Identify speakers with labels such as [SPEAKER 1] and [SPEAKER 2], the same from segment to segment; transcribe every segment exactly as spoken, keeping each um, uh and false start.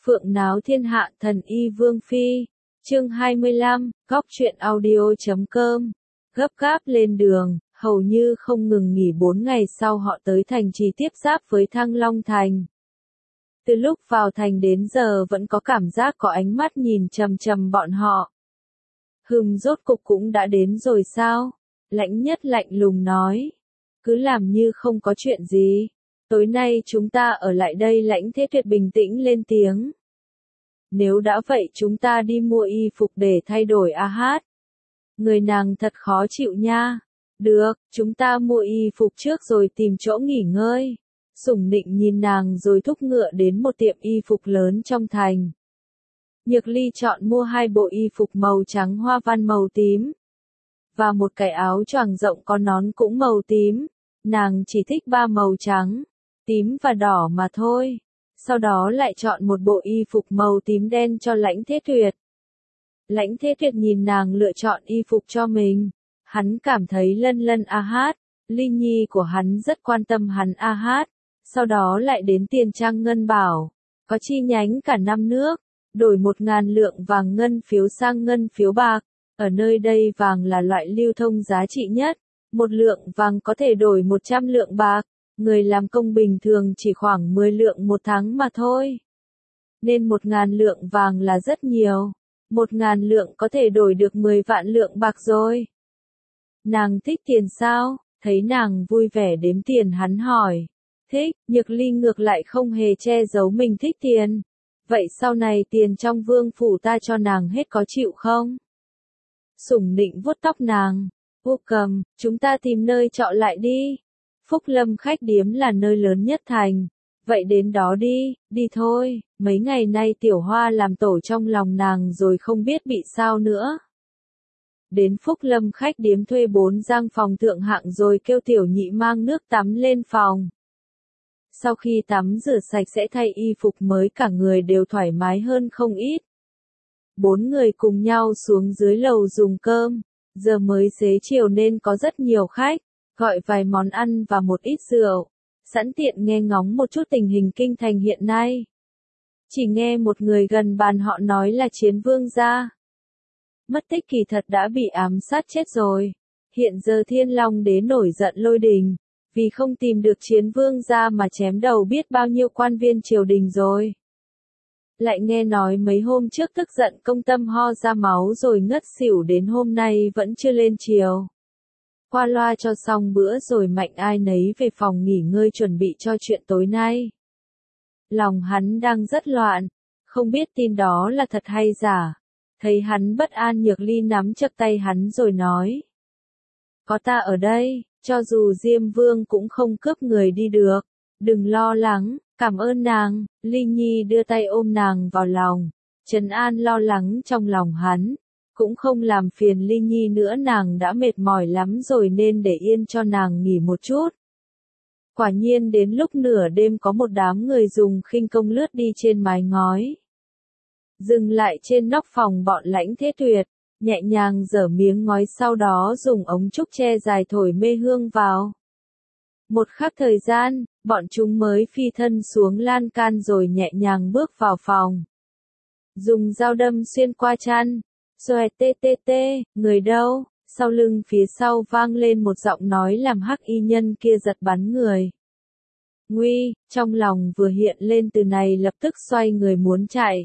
[SPEAKER 1] Phượng náo thiên hạ thần y vương phi. Chương hai mươi lăm, góc truyện audio chấm com. Gấp gáp lên đường, hầu như không ngừng nghỉ bốn ngày sau họ tới thành trì tiếp giáp với Thăng Long Thành. Từ lúc vào thành đến giờ vẫn có cảm giác có ánh mắt nhìn chằm chằm bọn họ. Hừm, rốt cục cũng đã đến rồi sao? Lãnh Nhất lạnh lùng nói. Cứ làm như không có chuyện gì. Tối nay chúng ta ở lại đây. Lãnh Thế Tuyệt bình tĩnh lên tiếng. Nếu đã vậy chúng ta đi mua y phục để thay đổi a hát. Người nàng thật khó chịu nha. Được, chúng ta mua y phục trước rồi tìm chỗ nghỉ ngơi. Sủng Nịnh nhìn nàng rồi thúc ngựa đến một tiệm y phục lớn trong thành. Nhược Ly chọn mua hai bộ y phục màu trắng hoa văn màu tím. Và một cái áo choàng rộng có nón cũng màu tím. Nàng chỉ thích ba màu trắng, tím và đỏ mà thôi. Sau đó lại chọn một bộ y phục màu tím đen cho Lãnh Thế Tuyệt. Lãnh Thế Tuyệt nhìn nàng lựa chọn y phục cho mình. Hắn cảm thấy lân lân a hát. Ly Nhi của hắn rất quan tâm hắn a hát. Sau đó lại đến Tiền Trang Ngân Bảo. Có chi nhánh cả năm nước. Đổi một ngàn lượng vàng ngân phiếu sang ngân phiếu bạc. Ở nơi đây vàng là loại lưu thông giá trị nhất. Một lượng vàng có thể đổi một trăm lượng bạc. Người làm công bình thường chỉ khoảng mười lượng một tháng mà thôi. Nên một ngàn lượng vàng là rất nhiều. Một ngàn lượng có thể đổi được mười vạn lượng bạc rồi. Nàng thích tiền sao? Thấy nàng vui vẻ đếm tiền hắn hỏi. Thích. Nhược Ly ngược lại không hề che giấu mình thích tiền. Vậy sau này tiền trong vương phủ ta cho nàng hết có chịu không? Sủng Nịnh vuốt tóc nàng. Vô Cầm, chúng ta tìm nơi trọ lại đi. Phúc Lâm khách điếm là nơi lớn nhất thành. Vậy đến đó đi, đi thôi. Mấy ngày nay Tiểu Hoa làm tổ trong lòng nàng rồi không biết bị sao nữa. Đến Phúc Lâm khách điếm thuê bốn gian phòng thượng hạng rồi kêu Tiểu Nhị mang nước tắm lên phòng. Sau khi tắm rửa sạch sẽ thay y phục mới cả người đều thoải mái hơn không ít. Bốn người cùng nhau xuống dưới lầu dùng cơm. Giờ mới xế chiều nên có rất nhiều khách. Gọi vài món ăn và một ít rượu. Sẵn tiện nghe ngóng một chút tình hình kinh thành hiện nay. Chỉ nghe một người gần bàn họ nói là Chiến Vương gia mất tích, kỳ thật đã bị ám sát chết rồi. Hiện giờ Thiên Long Đế nổi giận lôi đình. Vì không tìm được Chiến Vương gia mà chém đầu biết bao nhiêu quan viên triều đình rồi. Lại nghe nói mấy hôm trước tức giận công tâm ho ra máu rồi ngất xỉu đến hôm nay vẫn chưa lên chiều. Qua loa cho xong bữa rồi mạnh ai nấy về phòng nghỉ ngơi chuẩn bị cho chuyện tối nay. Lòng hắn đang rất loạn, không biết tin đó là thật hay giả. Thấy hắn bất an, Nhược Ly nắm chặt tay hắn rồi nói. Có ta ở đây, cho dù Diêm Vương cũng không cướp người đi được. Đừng lo lắng, cảm ơn nàng. Ly Nhi đưa tay ôm nàng vào lòng, trấn an lo lắng trong lòng hắn. Cũng không làm phiền Ly Nhi nữa, nàng đã mệt mỏi lắm rồi nên để yên cho nàng nghỉ một chút. Quả nhiên đến lúc nửa đêm có một đám người dùng khinh công lướt đi trên mái ngói. Dừng lại trên nóc phòng bọn Lãnh Thế Tuyệt, nhẹ nhàng giở miếng ngói sau đó dùng ống trúc tre dài thổi mê hương vào. Một khắc thời gian, bọn chúng mới phi thân xuống lan can rồi nhẹ nhàng bước vào phòng. Dùng dao đâm xuyên qua chăn. Xoẹt tê tê tê, người đâu? Sau lưng phía sau vang lên một giọng nói làm hắc y nhân kia giật bắn người. Nguy, trong lòng vừa hiện lên từ này lập tức xoay người muốn chạy.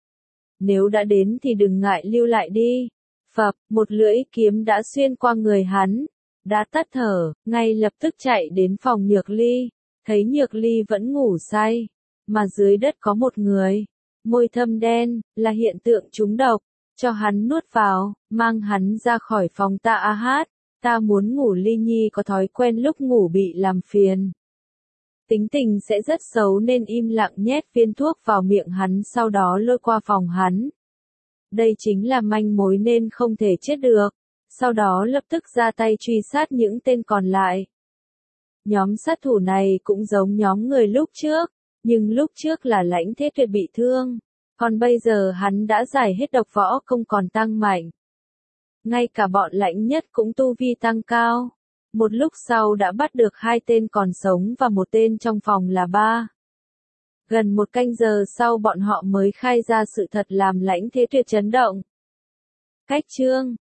[SPEAKER 1] Nếu đã đến thì đừng ngại lưu lại đi. Phập, một lưỡi kiếm đã xuyên qua người hắn. Đã tắt thở, ngay lập tức chạy đến phòng Nhược Ly. Thấy Nhược Ly vẫn ngủ say. Mà dưới đất có một người. Môi thâm đen, là hiện tượng trúng độc. Cho hắn nuốt vào, mang hắn ra khỏi phòng ta a hát. Ta muốn ngủ. Ly Nhi có thói quen lúc ngủ bị làm phiền. Tính tình sẽ rất xấu nên im lặng nhét viên thuốc vào miệng hắn sau đó lôi qua phòng hắn. Đây chính là manh mối nên không thể chết được. Sau đó lập tức ra tay truy sát những tên còn lại. Nhóm sát thủ này cũng giống nhóm người lúc trước, nhưng lúc trước là Lãnh Thế Tuyệt bị thương. Còn bây giờ hắn đã giải hết độc võ công còn tăng mạnh. Ngay cả bọn Lãnh Nhất cũng tu vi tăng cao. Một lúc sau đã bắt được hai tên còn sống và một tên trong phòng là ba. Gần một canh giờ sau bọn họ mới khai ra sự thật làm Lãnh Thế Tuyệt chấn động. Cách chương